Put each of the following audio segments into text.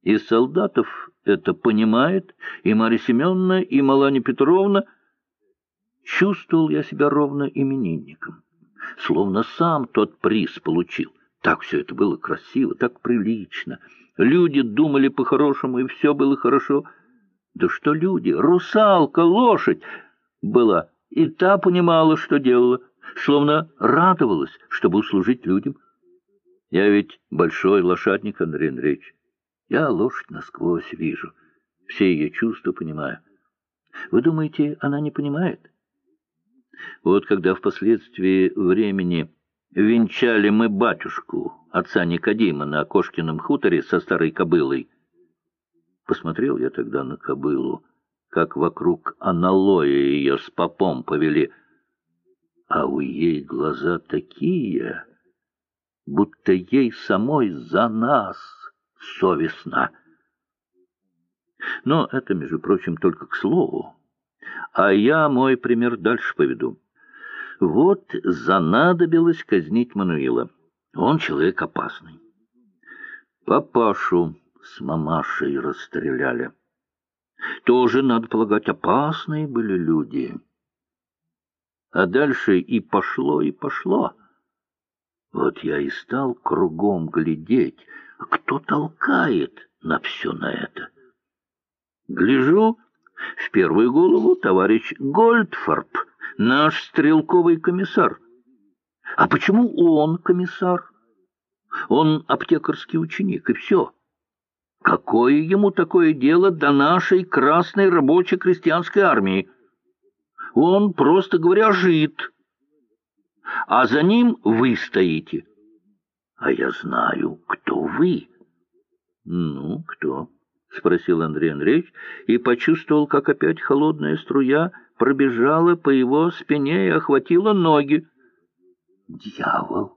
И Солдатов это понимает, и Марья Семеновна, и Маланья Петровна. Чувствовал я себя ровно именинником, словно сам тот приз получил. Так все это было красиво, так прилично. Люди думали по-хорошему, и все было хорошо. Да что люди, русалка, лошадь была, и та понимала, что делала, словно радовалась, чтобы услужить людям. Я ведь большой лошадник, Андрей Андреевич. Я лошадь насквозь вижу, все ее чувства понимаю. Вы думаете, она не понимает? Вот когда впоследствии времени венчали мы батюшку, отца Никодима, на Кошкином хуторе со старой кобылой, посмотрел я тогда на кобылу, как вокруг аналоя ее с попом повели, а у ей глаза такие, будто ей самой за нас совестно. Но это, между прочим, только к слову. А я мой пример дальше поведу. Вот занадобилось казнить Мануила. Он человек опасный. Папашу с мамашей расстреляли. Тоже, надо полагать, опасные были люди. А дальше и пошло, и пошло. Вот я и стал кругом глядеть, кто толкает на все на это. Гляжу, в первую голову товарищ Гольдфарб, наш стрелковый комиссар. А почему он комиссар? Он аптекарский ученик, и все. Какое ему такое дело до нашей красной рабочей крестьянской армии? Он, просто говоря, жид. А за ним вы стоите. А я знаю, кто вы. Ну, кто? — спросил Андрей Андреевич и почувствовал, как опять холодная струя пробежала по его спине и охватила ноги. Дьявол!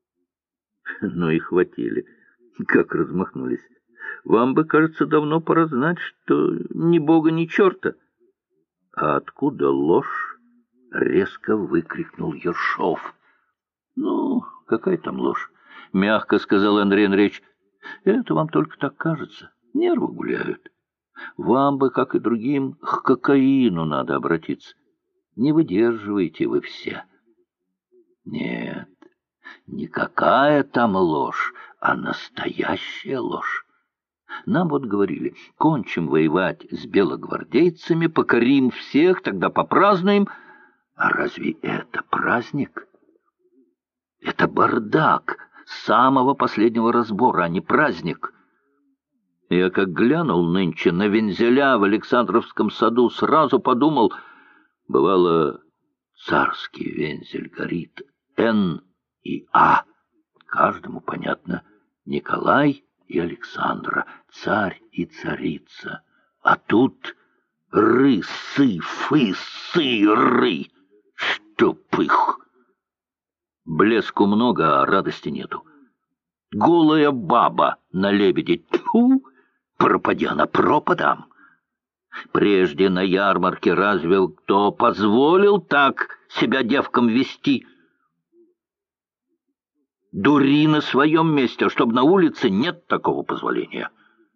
Ну и хватили. Как размахнулись. Вам бы, кажется, давно пора знать, что ни бога, ни черта. А откуда ложь? — резко выкрикнул Ершов. Ну, какая там ложь? — мягко сказал Андрей Андреевич. Это вам только так кажется. Нервы гуляют. Вам бы, как и другим, к кокаину надо обратиться. Не выдерживаете вы все. Нет, никакая там ложь, а настоящая ложь. Нам вот говорили, кончим воевать с белогвардейцами, покорим всех, тогда попразднуем. А разве это праздник? Это бардак самого последнего разбора, а не праздник. Я как глянул нынче на вензеля в Александровском саду, сразу подумал, бывало, царский вензель горит, Н и А. Каждому понятно, Николай и Александра, царь и царица. А тут ры, сы, фы, сы, ры. Чтоб их! Блеску много, а радости нету. Голая баба на лебеде. Тьфу! Пропади она пропадом. Прежде на ярмарке разве кто позволил так себя девкам вести? Дури на своем месте, чтобы на улице нет такого позволения.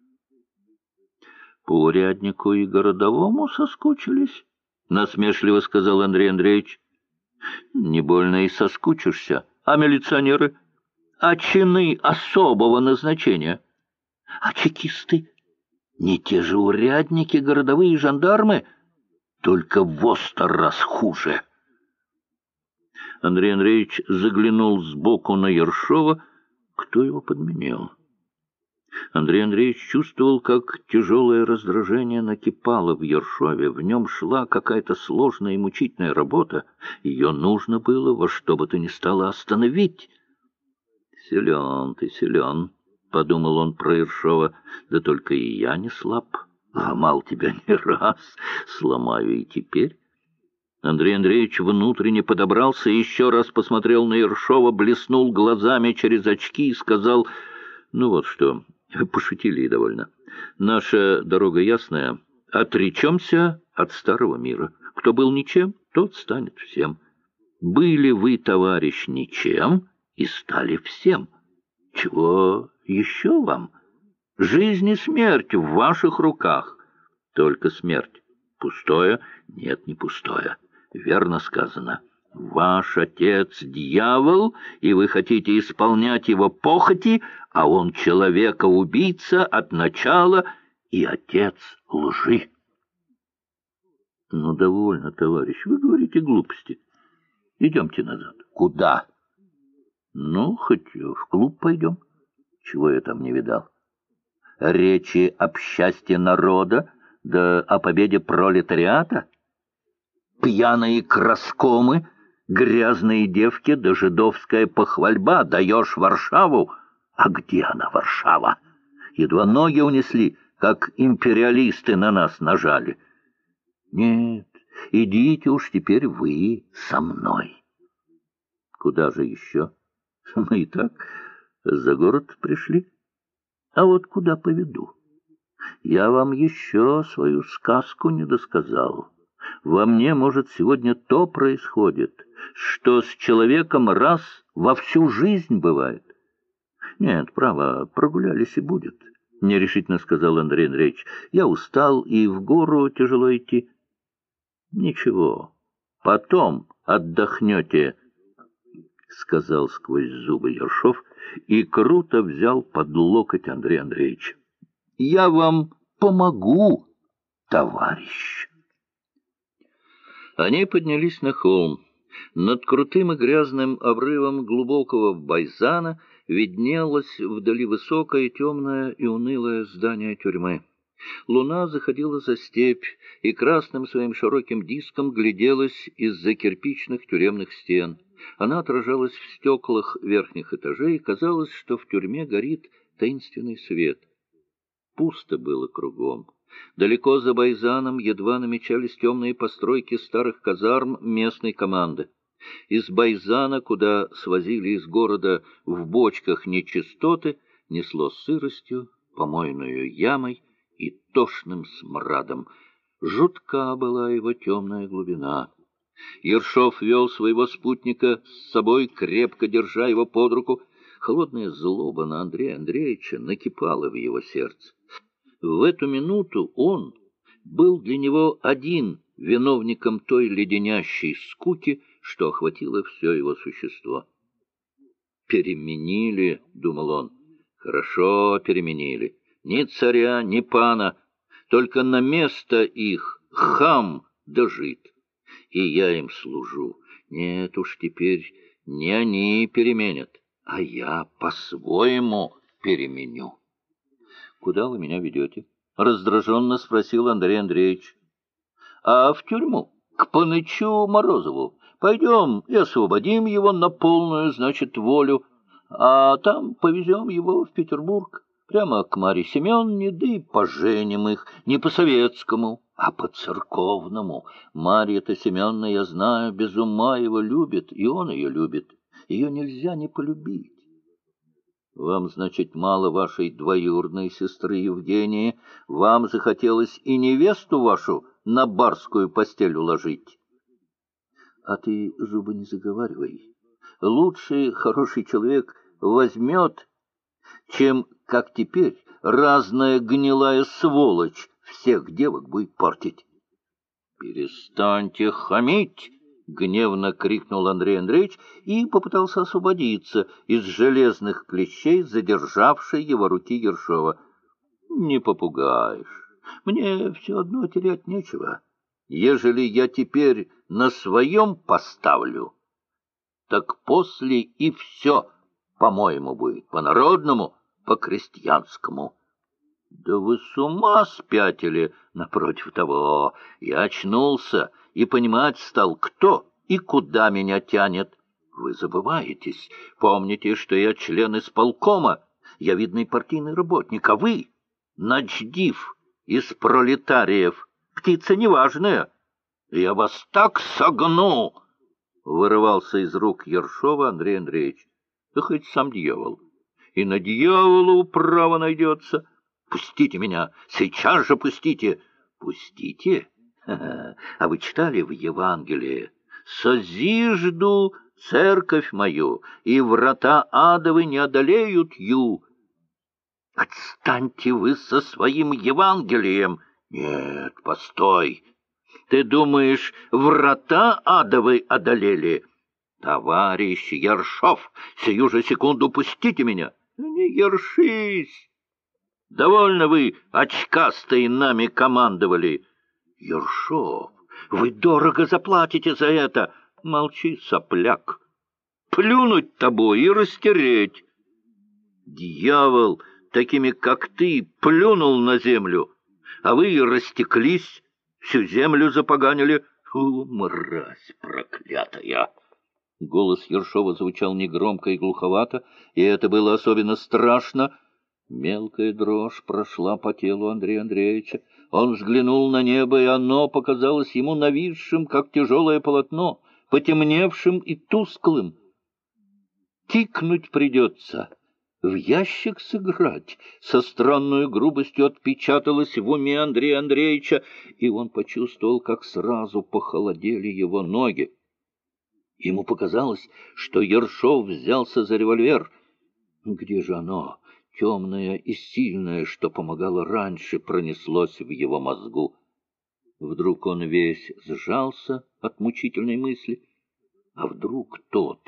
По уряднику и городовому соскучились, насмешливо сказал Андрей Андреевич. Не больно и соскучишься. А милиционеры? А чины особого назначения? А чекисты? Не те же урядники, городовые жандармы? Только во 100 раз хуже. Андрей Андреевич заглянул сбоку на Ершова. Кто его подменил? Андрей Андреевич чувствовал, как тяжелое раздражение накипало в Ершове. В нем шла какая-то сложная и мучительная работа. Ее нужно было во что бы то ни стало остановить. «Силен ты, силен», — подумал он про Ершова. «Да только и я не слаб. Ломал тебя не раз, сломаю и теперь». Андрей Андреевич внутренне подобрался, еще раз посмотрел на Ершова, блеснул глазами через очки и сказал: «Ну вот что, пошутили и довольно. Наша дорога ясная. Отречемся от старого мира. Кто был ничем, тот станет всем. Были вы, товарищ, ничем и стали всем. Чего еще вам? Жизнь и смерть в ваших руках. Только смерть. Пустое? Нет, не пустое. Верно сказано. Ваш отец — дьявол, и вы хотите исполнять его похоти, а он человека-убийца от начала и отец лжи. Ну, довольно, товарищ, вы говорите глупости. Идемте назад. Куда? Ну, хоть в клуб пойдем. Чего я там не видал? Речи об счастье народа, да о победе пролетариата? Пьяные краскомы, грязные девки, да жидовская похвальба. Даешь Варшаву? А где она, Варшава? Едва ноги унесли, как империалисты на нас нажали. Нет, идите уж теперь вы со мной. Куда же еще? Мы и так за город пришли. А вот куда поведу? Я вам еще свою сказку не досказал. Во мне, может, сегодня то происходит, что с человеком раз во всю жизнь бывает. Нет, право, прогулялись и будет, — нерешительно сказал Андрей Андреевич. Я устал, и в гору тяжело идти. Ничего, потом отдохнете, — сказал сквозь зубы Ершов и круто взял под локоть Андрея Андреевича. — Я вам помогу, товарищ. Они поднялись на холм. Над крутым и грязным обрывом глубокого байзана виднелось вдали высокое, темное и унылое здание тюрьмы. Луна заходила за степь и красным своим широким диском гляделась из-за кирпичных тюремных стен. Она отражалась в стеклах верхних этажей, и казалось, что в тюрьме горит таинственный свет. Пусто было кругом. Далеко за байзаном едва намечались темные постройки старых казарм местной команды. Из байзана, куда свозили из города в бочках нечистоты, несло сыростью, помойную ямой и тошным смрадом. Жутка была его темная глубина. Ершов вел своего спутника с собой, крепко держа его под руку. Холодная злоба на Андрея Андреевича накипала в его сердце. В эту минуту он был для него один виновником той леденящей скуки, что охватило все его существо. «Переменили», — думал он, — «хорошо переменили. Ни царя, ни пана, только на место их хам да жид. И я им служу. Нет уж, теперь не они переменят, а я по-своему переменю». «Куда вы меня ведете?» — раздраженно спросил Андрей Андреевич. «А в тюрьму, к панычу Морозову. Пойдем и освободим его на полную, значит, волю, а там повезем его в Петербург, прямо к Марье Семеновне, да и поженим их не по-советскому, а по-церковному. Марья-то Семеновна, я знаю, без ума его любит, и он ее любит. Ее нельзя не полюбить. Вам, значит, мало вашей двоюродной сестры Евгении, вам захотелось и невесту вашу на барскую постель уложить. А ты зубы не заговаривай. Лучший хороший человек возьмет, чем, как теперь, разная гнилая сволочь всех девок будет портить. — Перестаньте хамить! — гневно крикнул Андрей Андреевич и попытался освободиться из железных плечей, задержавшей его руки Ершова. — Не попугаешь. Мне все одно терять нечего. Ежели я теперь на своем поставлю, так после и все, по-моему, будет, по-народному, по-крестьянскому. Да вы с ума спятили, напротив того. Я очнулся и понимать стал, кто и куда меня тянет. Вы забываетесь. Помните, что я член исполкома, я видный партийный работник, а вы — начдив из пролетариев, птица неважная. Я вас так согну! Вырывался из рук Ершова Андрей Андреевич. Да хоть сам дьявол. И на дьяволу право найдется. Пустите меня! Сейчас же пустите! Пустите? А вы читали в Евангелии? «Созижду церковь мою, и врата адовы не одолеют ю». Отстаньте вы со своим Евангелием! Нет, постой! Ты думаешь, врата адовы одолели? Товарищ Ершов, сию же секунду пустите меня! Не ершись! Довольно вы, очкастые, нами командовали. Ершов, вы дорого заплатите за это. Молчи, сопляк. Плюнуть тобой и растереть. Дьявол, такими как ты, плюнул на землю, а вы и растеклись, всю землю запоганили. Фу, мразь проклятая! Голос Ершова звучал негромко и глуховато, и это было особенно страшно. Мелкая дрожь прошла по телу Андрея Андреевича. Он взглянул на небо, и оно показалось ему нависшим, как тяжелое полотно, потемневшим и тусклым. Тикнуть придется, в ящик сыграть. Со странной грубостью отпечаталось в уме Андрея Андреевича, и он почувствовал, как сразу похолодели его ноги. Ему показалось, что Ершов взялся за револьвер. Где же оно, темное и сильное, что помогало раньше, пронеслось в его мозгу? Вдруг он весь сжался от мучительной мысли. А вдруг тот,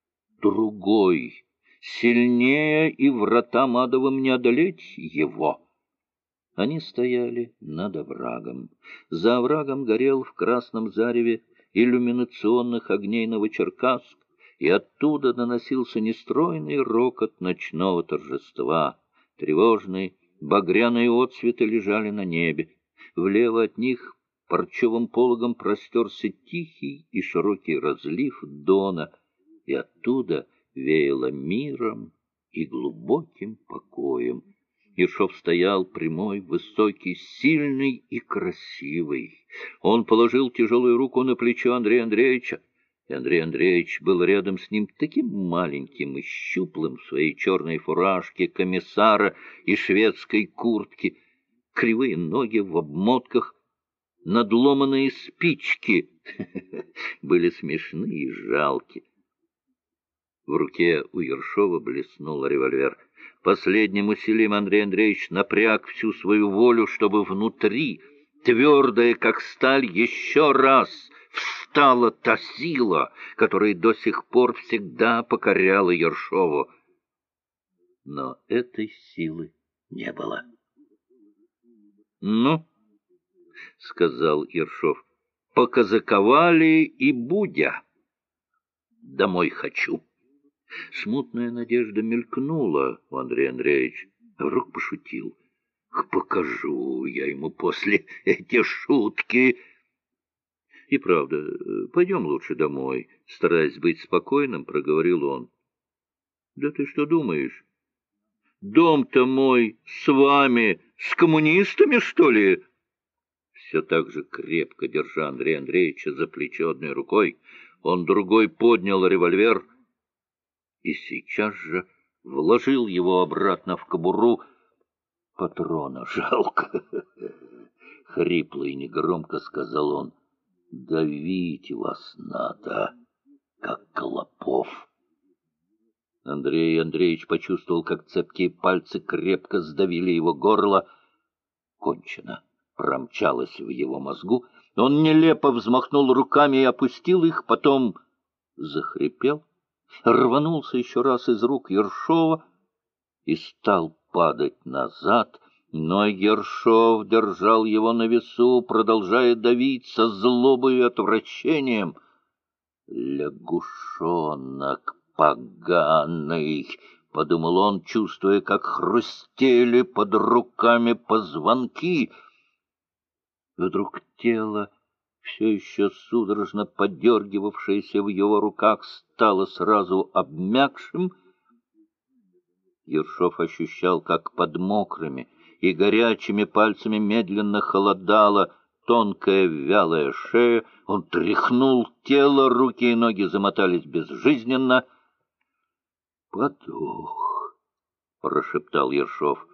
другой, сильнее, и вратам адовым не одолеть его? Они стояли над оврагом. За оврагом горел в красном зареве иллюминационных огней Новочеркасск, и оттуда доносился нестройный рокот ночного торжества. Тревожные багряные отсветы лежали на небе. Влево от них парчевым пологом простерся тихий и широкий разлив Дона, и оттуда веяло миром и глубоким покоем. Ершов стоял прямой, высокий, сильный и красивый. Он положил тяжелую руку на плечо Андрея Андреевича, и Андрей Андреевич был рядом с ним таким маленьким и щуплым в своей черной фуражке комиссара и шведской куртке, кривые ноги в обмотках, надломанные спички были смешны и жалки. В руке у Ершова блеснул револьвер. Последним усилием Андрей Андреевич напряг всю свою волю, чтобы внутри, твердая как сталь, еще раз встала та сила, которая до сих пор всегда покоряла Ершову. Но этой силы не было. — Ну, — сказал Ершов, — показаковали и будя. Домой хочу. Смутная надежда мелькнула у Андрея Андреевича. Вдруг пошутил. Покажу я ему после эти шутки. И правда, пойдем лучше домой, стараясь быть спокойным, проговорил он. Да ты что думаешь? Дом-то мой с вами, с коммунистами, что ли? Все так же крепко держа Андрея Андреевича за плечо одной рукой, он другой поднял револьвер и сейчас же вложил его обратно в кобуру. Патрона жалко, — хрипло и негромко сказал он. Давить вас надо, как клопов. Андрей Андреевич почувствовал, как цепкие пальцы крепко сдавили его горло. Кончено промчалось в его мозгу. Он нелепо взмахнул руками и опустил их, потом захрипел, рванулся еще раз из рук Ершова и стал падать назад, но Ершов держал его на весу, продолжая давить со злобой и отвращением. «Лягушонок поганый!» — подумал он, чувствуя, как хрустели под руками позвонки. Вдруг тело, все еще судорожно подергивавшееся в его руках, стало сразу обмякшим. Ершов ощущал, как под мокрыми и горячими пальцами медленно холодала тонкая вялая шея. Он тряхнул тело, руки и ноги замотались безжизненно. «Подох», — прошептал Ершов.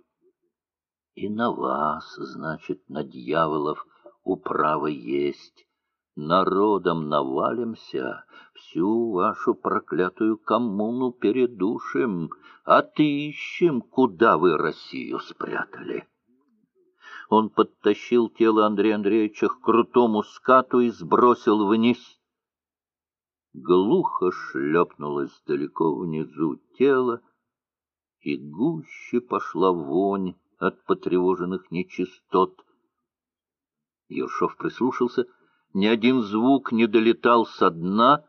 «И на вас, значит, на дьяволов, управа есть. народом навалимся, всю вашу проклятую коммуну передушим, отыщем, куда вы Россию спрятали. Он подтащил тело Андрея Андреевича к крутому скату и сбросил вниз. Глухо шлепнулось далеко внизу тело, и гуще пошла вонь от потревоженных нечистот. Ершов прислушался, ни один звук не долетал со дна.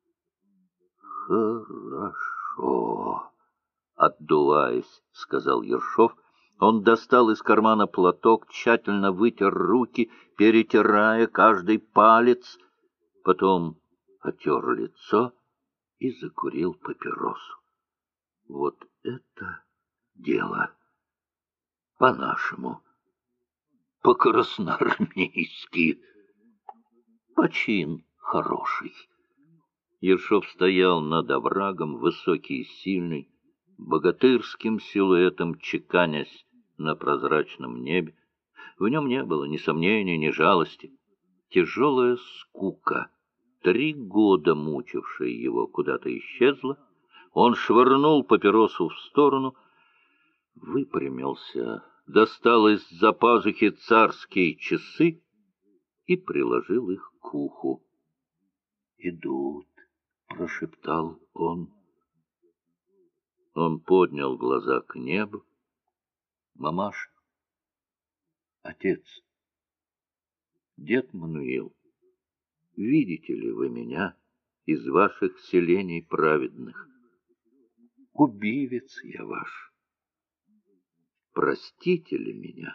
«Хорошо», — отдуваясь, — сказал Ершов. Он достал из кармана платок, тщательно вытер руки, перетирая каждый палец, потом отер лицо и закурил папиросу. Вот это дело по-нашему, по-красноармейски. Почин хороший. Ершов стоял над оврагом, высокий и сильный, богатырским силуэтом чеканясь на прозрачном небе. В нем не было ни сомнений, ни жалости. Тяжелая скука, 3 года мучившая его, куда-то исчезла. Он швырнул папиросу в сторону, выпрямился, достал из-за пазухи царские часы и приложил их к уху. «Идут», — прошептал он. Он поднял глаза к небу. «Мамаша, отец, дед Мануил, видите ли вы меня из ваших селений праведных? Убивец я ваш. Простите ли меня?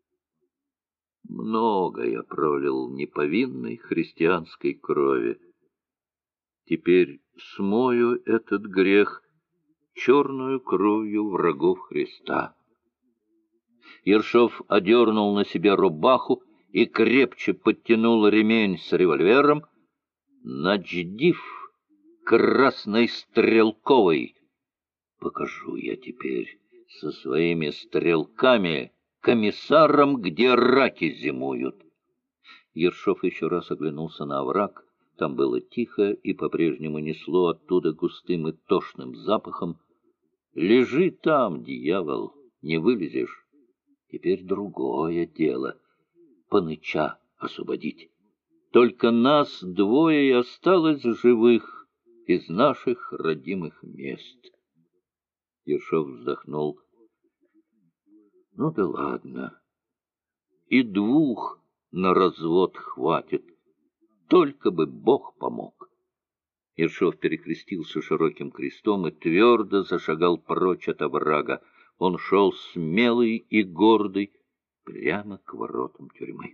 Много я пролил неповинной христианской крови. Теперь смою этот грех черную кровью врагов Христа». Ершов одернул на себе рубаху и крепче подтянул ремень с револьвером. «Начдив красной стрелковой, покажу я теперь со своими стрелками комиссарам, где раки зимуют». Ершов еще раз оглянулся на овраг. Там было тихо и по-прежнему несло оттуда густым и тошным запахом. «Лежи там, дьявол, не вылезешь. Теперь другое дело — Паныча освободить. Только нас 2 и осталось живых из наших родимых мест». Ершов вздохнул. «Ну да ладно, и 2 на развод хватит, только бы Бог помог». Ершов перекрестился широким крестом и твердо зашагал прочь от оврага. Он шел смелый и гордый прямо к воротам тюрьмы.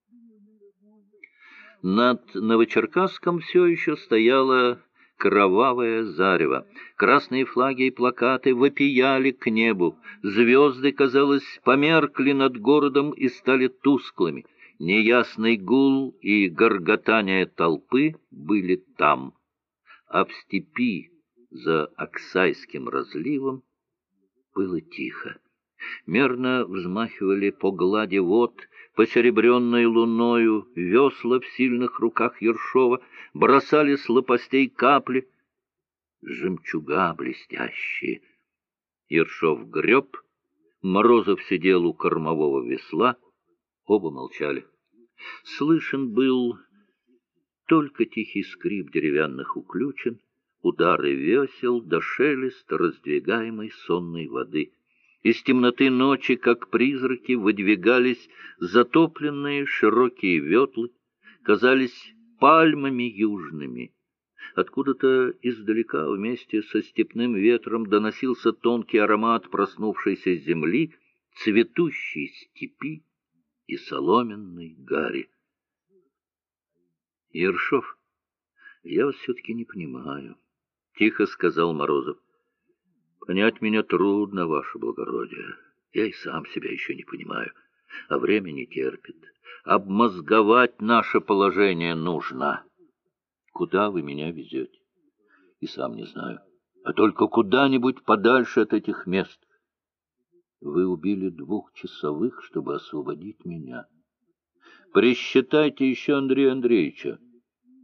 Над Новочеркасском все еще стояло кровавое зарево. Красные флаги и плакаты вопияли к небу. Звезды, казалось, померкли над городом и стали тусклыми. Неясный гул и горготание толпы были там. А в степи за Аксайским разливом было тихо. Мерно взмахивали по глади вод, посеребренной луною, весла в сильных руках Ершова, бросали с лопастей капли, жемчуга блестящие. Ершов греб, Морозов сидел у кормового весла, оба молчали. Слышен был только тихий скрип деревянных уключен, удары весел да шелест раздвигаемой сонной воды. Из темноты ночи, как призраки, выдвигались затопленные широкие ветлы, казались пальмами южными. Откуда-то издалека вместе со степным ветром доносился тонкий аромат проснувшейся земли, цветущей степи и соломенной гари. «Ершов, я вас все-таки не понимаю», — тихо сказал Морозов. «Понять меня трудно, ваше благородие. Я и сам себя еще не понимаю, а время не терпит. Обмозговать наше положение нужно. Куда вы меня везете? И сам не знаю. А только куда-нибудь подальше от этих мест. Вы убили 2 часовых, чтобы освободить меня. Присчитайте еще Андрея Андреевича.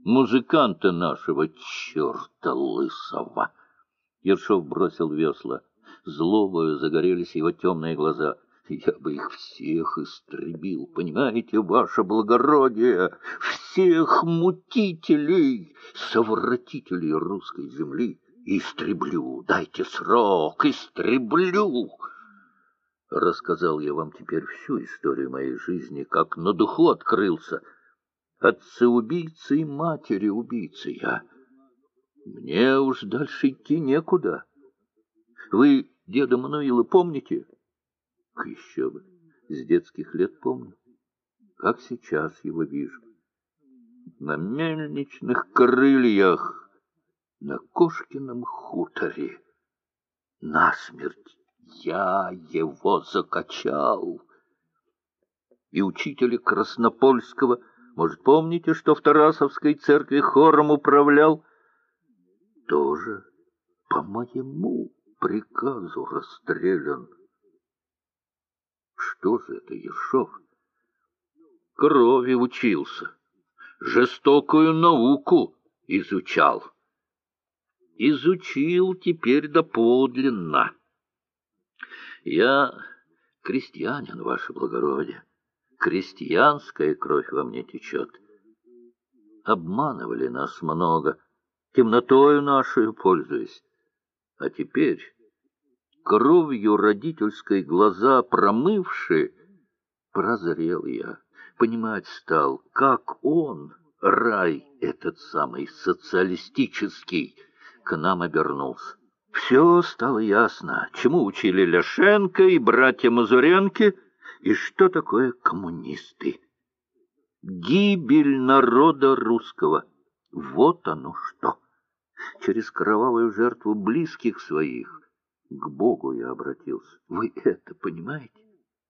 музыканта нашего, черта лысого. Ершов бросил весла. Злобою загорелись его темные глаза. Я бы их всех истребил, понимаете, ваше благородие, всех мутителей, совратителей русской земли. Истреблю, дайте срок, истреблю. Рассказал я вам теперь всю историю моей жизни, как на духу открылся. Отцы-убийцы и матери-убийцы я. Мне уж дальше идти некуда. Вы деда Мануила помните? Еще бы, с детских лет помню. Как сейчас его вижу. На мельничных крыльях, на Кошкином хуторе. Насмерть я его закачал. И учителя Краснопольского, может, помните, что в Тарасовской церкви хором управлял? Тоже по моему приказу расстрелян. Что же это, Ершов? Крови учился, жестокую науку изучал. Изучил теперь доподлинно. Я крестьянин, ваше благородие. Крестьянская кровь во мне течет. Обманывали нас много, темнотою нашей пользуясь. А теперь, кровью родительской глаза промывши, прозрел я, понимать стал, как он, рай этот самый социалистический, к нам обернулся. Все стало ясно, чему учили Ляшенко и братья Мазуренки, и что такое коммунисты. Гибель народа русского. Вот оно что. Через кровавую жертву близких своих к Богу я обратился. Вы это понимаете?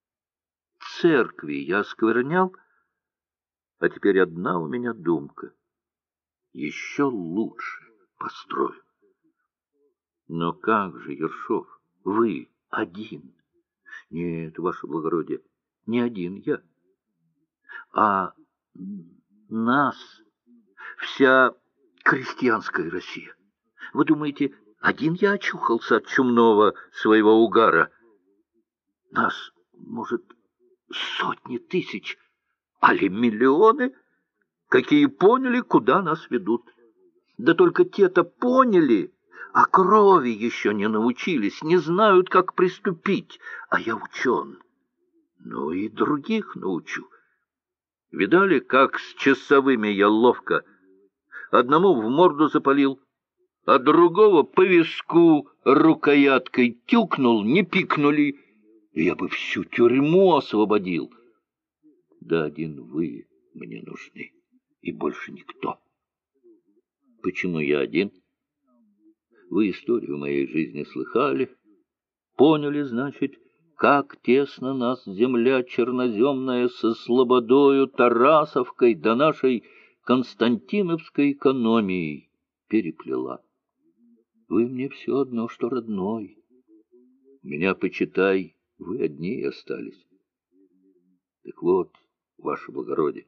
Церкви я осквернял, а теперь одна у меня думка. Еще лучше построю. Но как же, Ершов, вы один? Нет, ваше благородие, не один я, а нас, вся крестьянская Россия. Вы думаете, один я очухался от чумного своего угара? Нас, может, сотни тысяч, али миллионы, какие поняли, куда нас ведут. Да только те-то поняли, а крови еще не научились, не знают, как приступить, а я учен. Ну и других научу. Видали, как с часовыми я ловко одному в морду запалил, а другого по виску рукояткой тюкнул, не пикнули. Я бы всю тюрьму освободил. Да один вы мне нужны, и больше никто. Почему я один? Вы историю моей жизни слыхали, поняли, значит, как тесно нас земля черноземная со слободою, Тарасовкой до нашей Константиновской экономией переплела. Вы мне все одно, что родной. Меня, почитай, вы одни остались. Так вот, ваше благородие,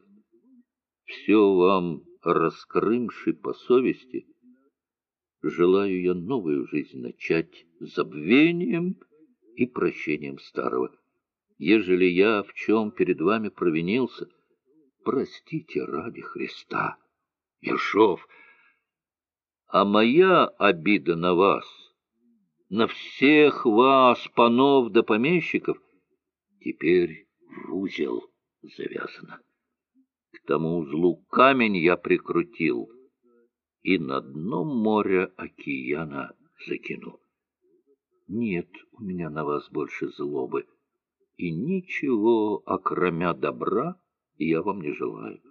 все вам раскрымши по совести, желаю я новую жизнь начать забвением и прощением старого. Ежели я в чем перед вами провинился, простите ради Христа. Ершов, а моя обида на вас, на всех вас, панов да помещиков, теперь в узел завязана. К тому узлу камень я прикрутил и на дно моря океана закину. Нет у меня на вас больше злобы, и ничего, окромя добра, я вам не желаю.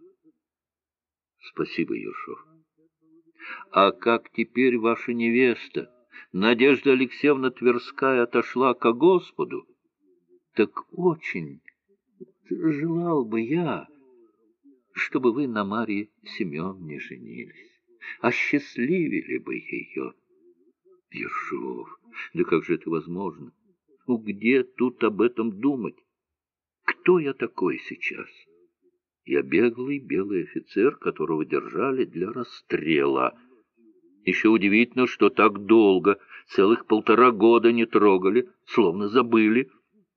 Спасибо, Ершов. А как теперь ваша невеста, Надежда Алексеевна Тверская, отошла ко Господу, так очень желал бы я, чтобы вы на Марье Семеновне женились, осчастливили бы ее. Ершов, да как же это возможно? Ну, где тут об этом думать? Кто я такой сейчас? Я беглый белый офицер, которого держали для расстрела. Еще удивительно, что так долго, целых 1,5 года не трогали, словно забыли.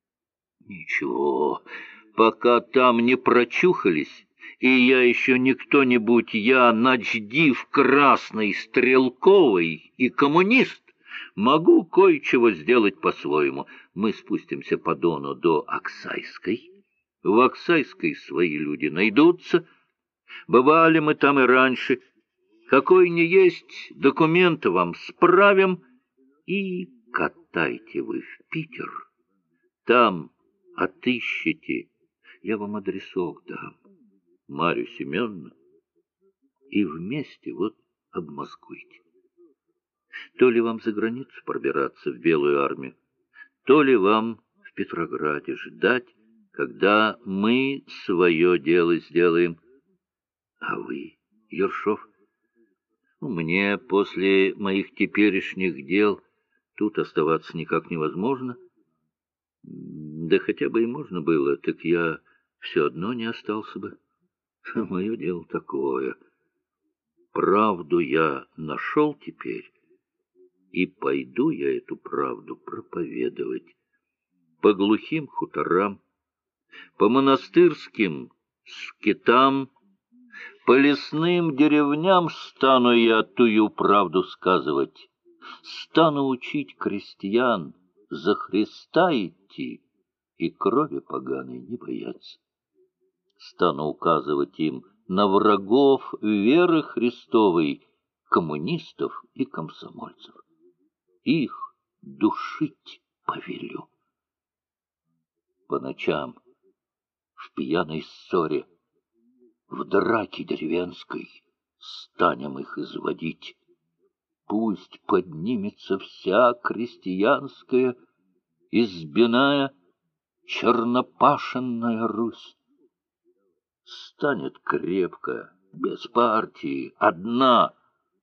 Ничего, пока там не прочухались, и я еще не кто-нибудь, я начдив красный, стрелковый и коммунист, могу кое-чего сделать по-своему. Мы спустимся по Дону до Аксайской. В Аксайской свои люди найдутся. Бывали мы там и раньше. Какой ни есть, документы вам справим. И катайте вы в Питер. Там отыщите, я вам адресок дам, Марью Семеновну, и вместе вот обмозгуйте. То ли вам за границу пробираться в Белую армию, то ли вам в Петрограде ждать, когда мы свое дело сделаем. А вы, Ершов, мне после моих теперешних дел тут оставаться никак невозможно. Да хотя бы и можно было, так я все одно не остался бы. Мое дело такое. Правду я нашел теперь, и пойду я эту правду проповедовать. По глухим хуторам, по монастырским скитам, по лесным деревням стану я тую правду сказывать. Стану учить крестьян за Христа идти и крови поганой не бояться. Стану указывать им на врагов веры Христовой, коммунистов и комсомольцев. Их душить повелю. По ночам в пьяной ссоре, в драке деревенской станем их изводить. Пусть поднимется вся крестьянская, избиная, чернопашенная Русь. Станет крепко, без партии, одна,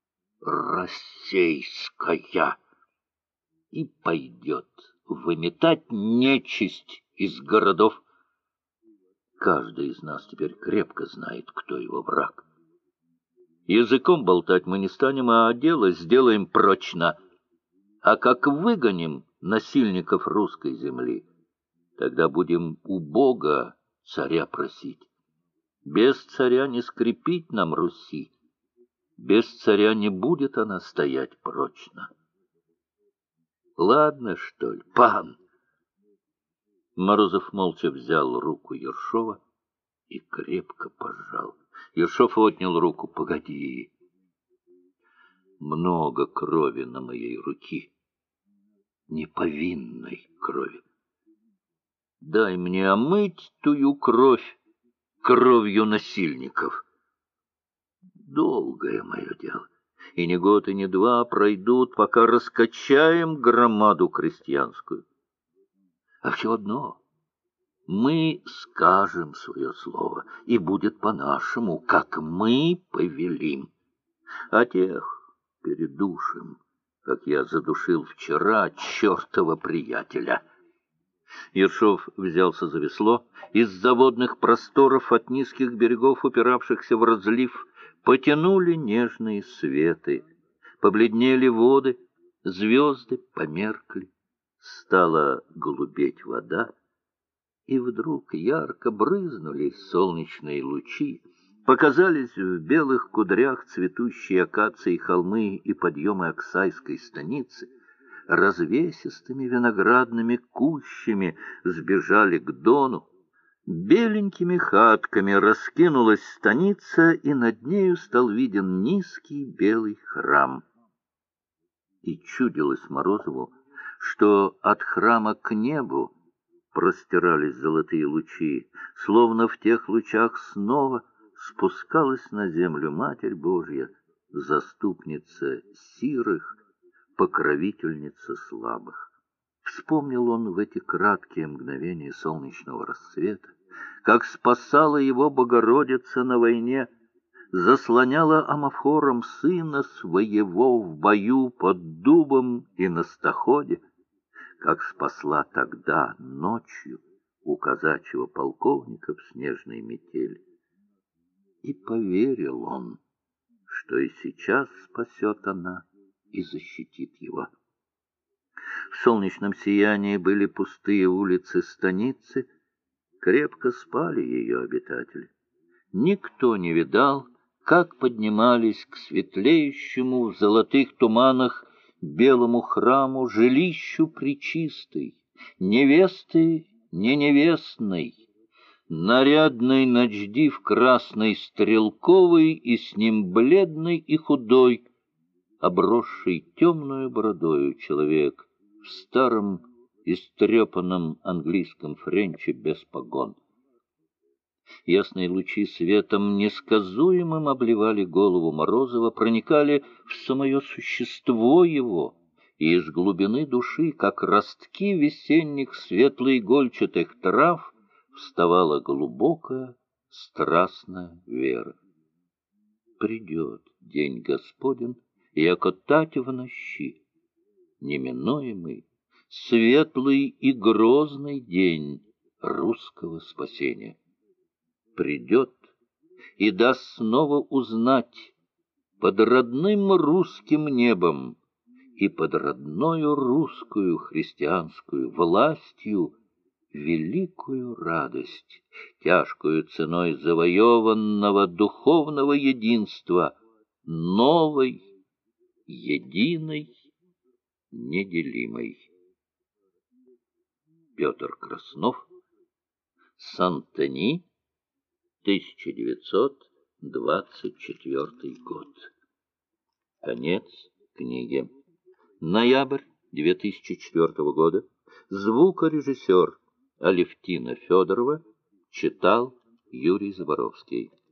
российская, и пойдет выметать нечисть из городов. Каждый из нас теперь крепко знает, кто его враг. Языком болтать мы не станем, а дело сделаем прочно. А как выгоним насильников русской земли, тогда будем у Бога царя просить. Без царя не скрепить нам Руси, без царя не будет она стоять прочно. Ладно, что ли, пан? Морозов молча взял руку Ершова и крепко пожал. Ершов отнял руку. Погоди. Много крови на моей руке. Неповинной крови. Дай мне омыть тую кровь кровью насильников. Долгое мое дело. И ни год, и ни два пройдут, пока раскачаем громаду крестьянскую. А все одно. Мы скажем свое слово, и будет по-нашему, как мы повелим. А тех передушим, как я задушил вчера чертова приятеля. Ершов взялся за весло. Из заводных просторов от низких берегов, упиравшихся в разлив, потянули нежные светы. Побледнели воды, звезды померкли. Стала голубеть вода. И вдруг ярко брызнули солнечные лучи, показались в белых кудрях цветущие акации холмы и подъемы Аксайской станицы, развесистыми виноградными кущами сбежали к Дону, беленькими хатками раскинулась станица, и над нею стал виден низкий белый храм. И чудилось Морозову, что от храма к небу простирались золотые лучи, словно в тех лучах снова спускалась на землю Матерь Божья, заступница сирых, покровительница слабых. Вспомнил он в эти краткие мгновения солнечного рассвета, как спасала его Богородица на войне, заслоняла амофором сына своего в бою под дубом и на стаходе, как спасла тогда ночью у казачьего полковника в снежной метели. И поверил он, что и сейчас спасет она и защитит его. В солнечном сиянии были пустые улицы станицы, крепко спали ее обитатели. Никто не видал, как поднимались к светлеющему в золотых туманах белому храму жилищу пречистой, невесты не невестной, нарядной начдив красной стрелковой и с ним бледный и худой, обросший темную бородою человек в старом истрепанном английском френче без погон. Ясные лучи светом несказуемым обливали голову Морозова, проникали в самое существо его, и из глубины души, как ростки весенних светло-игольчатых трав, вставала глубокая, страстная вера. Придет день Господень, яко тать в нощи, неминуемый, светлый и грозный день русского спасения. Придет и даст снова узнать под родным русским небом и под родною русскую христианскую властью великую радость, тяжкую ценой завоеванного духовного единства, новой, единой, неделимой. Петр Краснов, Сантени, 1924 год. Конец книги. Ноябрь 2004 года. Звукорежиссер Алевтина Федорова читал Юрий Заборовский.